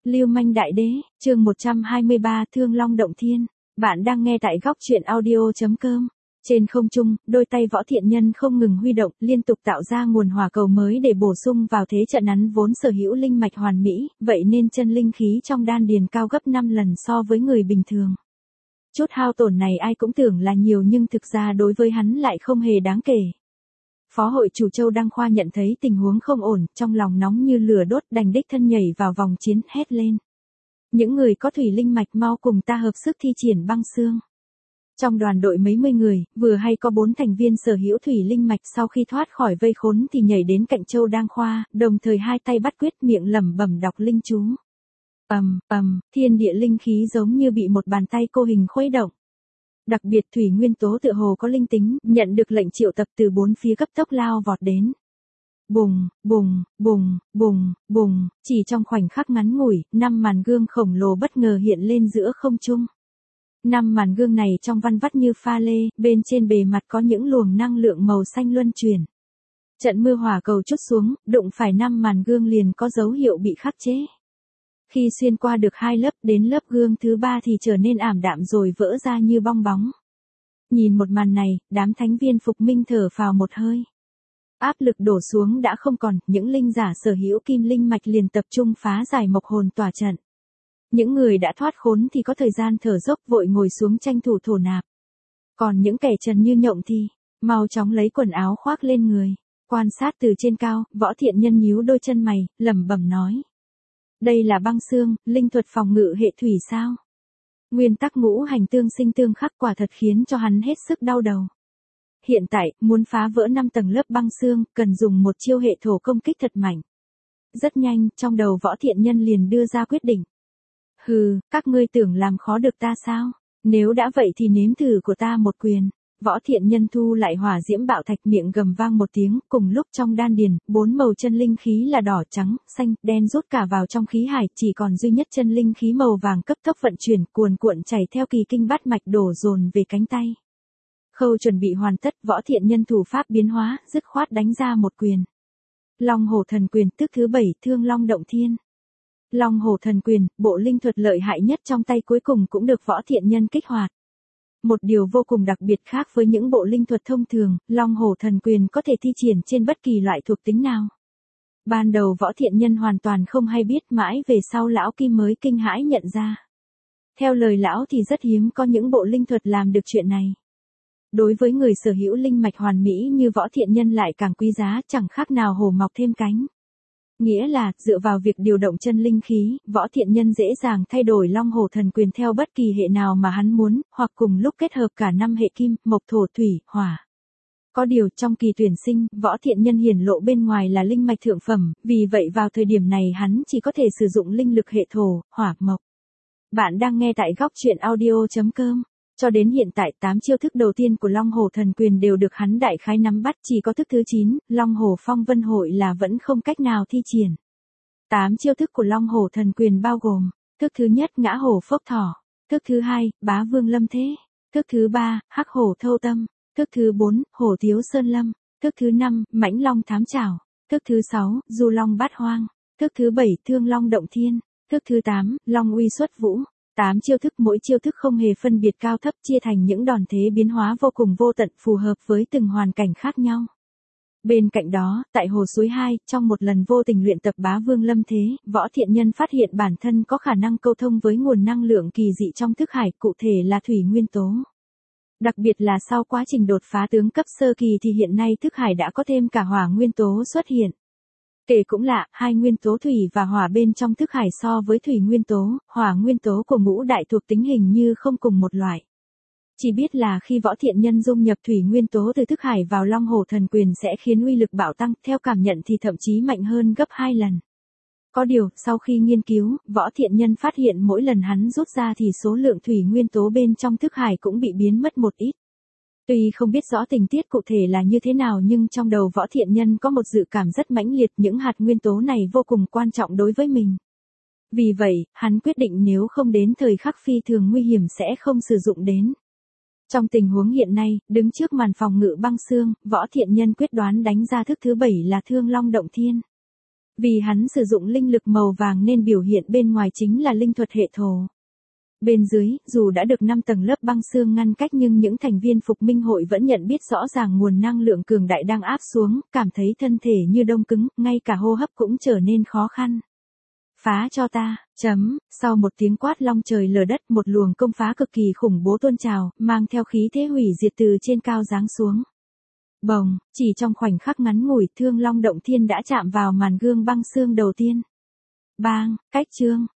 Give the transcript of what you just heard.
Lưu manh đại đế, chương 123 Thương Long Động Thiên. Bạn đang nghe tại góc truyện audio.com. Trên không trung, đôi tay Võ Thiện Nhân không ngừng huy động, liên tục tạo ra nguồn hỏa cầu mới để bổ sung vào thế trận hắn vốn sở hữu linh mạch hoàn mỹ, vậy nên chân linh khí trong đan điền cao gấp 5 lần so với người bình thường. Chút hao tổn này ai cũng tưởng là nhiều nhưng thực ra đối với hắn lại không hề đáng kể. Phó hội chủ Châu Đăng Khoa nhận thấy tình huống không ổn, trong lòng nóng như lửa đốt đành đích thân nhảy vào vòng chiến, hét lên. Những người có thủy linh mạch mau cùng ta hợp sức thi triển băng xương. Trong đoàn đội mấy mươi người, vừa hay có 4 thành viên sở hữu thủy linh mạch sau khi thoát khỏi vây khốn thì nhảy đến cạnh Châu Đăng Khoa, đồng thời hai tay bắt quyết miệng lẩm bẩm đọc linh chú. Thiên địa linh khí giống như bị một bàn tay cô hình khuấy động. Đặc biệt thủy nguyên tố tựa hồ có linh tính, nhận được lệnh triệu tập từ 4 phía cấp tốc lao vọt đến. Bùng, chỉ trong khoảnh khắc ngắn ngủi, 5 màn gương khổng lồ bất ngờ hiện lên giữa không trung. 5 màn gương này trong văn vắt như pha lê, bên trên bề mặt có những luồng năng lượng màu xanh luân chuyển. Trận mưa hỏa cầu trút xuống, đụng phải 5 màn gương liền có dấu hiệu bị khắc chế. Khi xuyên qua được 2 lớp đến lớp gương thứ 3 thì trở nên ảm đạm rồi vỡ ra như bong bóng. Nhìn một màn này, đám thánh viên phục minh thở phào một hơi. Áp lực đổ xuống đã không còn, những linh giả sở hữu kim linh mạch liền tập trung phá giải mộc hồn tỏa trận. Những người đã thoát khốn thì có thời gian thở dốc vội ngồi xuống tranh thủ thổ nạp. Còn những kẻ trần như nhộng thì, mau chóng lấy quần áo khoác lên người. Quan sát từ trên cao, Võ Thiện Nhân nhíu đôi chân mày, lẩm bẩm nói. Đây là băng xương, linh thuật phòng ngự hệ thủy sao? Nguyên tắc ngũ hành tương sinh tương khắc quả thật khiến cho hắn hết sức đau đầu. Hiện tại, muốn phá vỡ 5 tầng lớp băng xương, cần dùng một chiêu hệ thổ công kích thật mạnh. Rất nhanh, trong đầu Võ Thiện Nhân liền đưa ra quyết định. Hừ, các ngươi tưởng làm khó được ta sao? Nếu đã vậy thì nếm thử của ta một quyền. Võ Thiện Nhân thu lại hỏa diễm bạo thạch miệng gầm vang một tiếng, cùng lúc trong đan điền, 4 màu chân linh khí là đỏ, trắng, xanh, đen rút cả vào trong khí hải, chỉ còn duy nhất chân linh khí màu vàng cấp tốc vận chuyển, cuồn cuộn chảy theo kỳ kinh bát mạch đổ dồn về cánh tay. Khâu chuẩn bị hoàn tất, Võ Thiện Nhân thủ pháp biến hóa, dứt khoát đánh ra một quyền. Long Hổ Thần Quyền, tức thứ 7, Thương Long Động Thiên. Long Hổ Thần Quyền, bộ linh thuật lợi hại nhất trong tay cuối cùng cũng được Võ Thiện Nhân kích hoạt. Một điều vô cùng đặc biệt khác với những bộ linh thuật thông thường, Long Hổ Thần Quyền có thể thi triển trên bất kỳ loại thuộc tính nào. Ban đầu Võ Thiện Nhân hoàn toàn không hay biết, mãi về sau lão Kim mới kinh hãi nhận ra. Theo lời lão thì rất hiếm có những bộ linh thuật làm được chuyện này. Đối với người sở hữu linh mạch hoàn mỹ như Võ Thiện Nhân lại càng quý giá, chẳng khác nào hổ mọc thêm cánh. Nghĩa là, dựa vào việc điều động chân linh khí, Võ Thiện Nhân dễ dàng thay đổi Long Hổ Thần Quyền theo bất kỳ hệ nào mà hắn muốn, hoặc cùng lúc kết hợp cả 5 hệ kim, mộc thổ thủy, hỏa. Có điều trong kỳ tuyển sinh, Võ Thiện Nhân hiển lộ bên ngoài là linh mạch thượng phẩm, vì vậy vào thời điểm này hắn chỉ có thể sử dụng linh lực hệ thổ, hỏa, mộc. Bạn đang nghe tại góc truyện audio.com. Cho đến hiện tại 8 chiêu thức đầu tiên của Long Hổ Thần Quyền đều được hắn đại khái nắm bắt, chỉ có thức thứ 9, Long Hổ Phong Vân Hội là vẫn không cách nào thi triển. 8 chiêu thức của Long Hổ Thần Quyền bao gồm, thức thứ nhất Ngã Hổ Phốc Thỏ, thức thứ 2, Bá Vương Lâm Thế, thức thứ 3, Hắc Hổ Thâu Tâm, thức thứ 4, Hổ Tiếu Sơn Lâm, thức thứ 5, Mãnh Long Thám Chảo, thức thứ 6, Du Long Bát Hoang, thức thứ 7, Thương Long Động Thiên, thức thứ 8, Long Uy Xuất Vũ. 8 chiêu thức, mỗi chiêu thức không hề phân biệt cao thấp, chia thành những đòn thế biến hóa vô cùng vô tận, phù hợp với từng hoàn cảnh khác nhau. Bên cạnh đó, tại Hồ Suối 2, trong một lần vô tình luyện tập Bá Vương Lâm Thế, Võ Thiện Nhân phát hiện bản thân có khả năng câu thông với nguồn năng lượng kỳ dị trong thức hải, cụ thể là thủy nguyên tố. Đặc biệt là sau quá trình đột phá tướng cấp sơ kỳ thì hiện nay thức hải đã có thêm cả hỏa nguyên tố xuất hiện. Kể cũng lạ, hai nguyên tố thủy và hỏa bên trong thức hải so với thủy nguyên tố, hỏa nguyên tố của ngũ đại thuộc tính hình như không cùng một loại. Chỉ biết là khi Võ Thiện Nhân dung nhập thủy nguyên tố từ thức hải vào Long Hổ Thần Quyền sẽ khiến uy lực bạo tăng, theo cảm nhận thì thậm chí mạnh hơn gấp 2 lần. Có điều, sau khi nghiên cứu, Võ Thiện Nhân phát hiện mỗi lần hắn rút ra thì số lượng thủy nguyên tố bên trong thức hải cũng bị biến mất một ít. Tuy không biết rõ tình tiết cụ thể là như thế nào nhưng trong đầu Võ Thiện Nhân có một dự cảm rất mãnh liệt, những hạt nguyên tố này vô cùng quan trọng đối với mình. Vì vậy, hắn quyết định nếu không đến thời khắc phi thường nguy hiểm sẽ không sử dụng đến. Trong tình huống hiện nay, đứng trước màn phòng ngự băng xương, Võ Thiện Nhân quyết đoán đánh ra thức thứ 7 là Thương Long Động Thiên. Vì hắn sử dụng linh lực màu vàng nên biểu hiện bên ngoài chính là linh thuật hệ thổ. Bên dưới, dù đã được 5 tầng lớp băng xương ngăn cách nhưng những thành viên phục minh hội vẫn nhận biết rõ ràng nguồn năng lượng cường đại đang áp xuống, cảm thấy thân thể như đông cứng, ngay cả hô hấp cũng trở nên khó khăn. Phá cho ta, sau một tiếng quát long trời lở đất, một luồng công phá cực kỳ khủng bố tuôn trào, mang theo khí thế hủy diệt từ trên cao giáng xuống. Bồng, chỉ trong khoảnh khắc ngắn ngủi, Thương Long Động Thiên đã chạm vào màn gương băng xương đầu tiên. Bang, cách chương.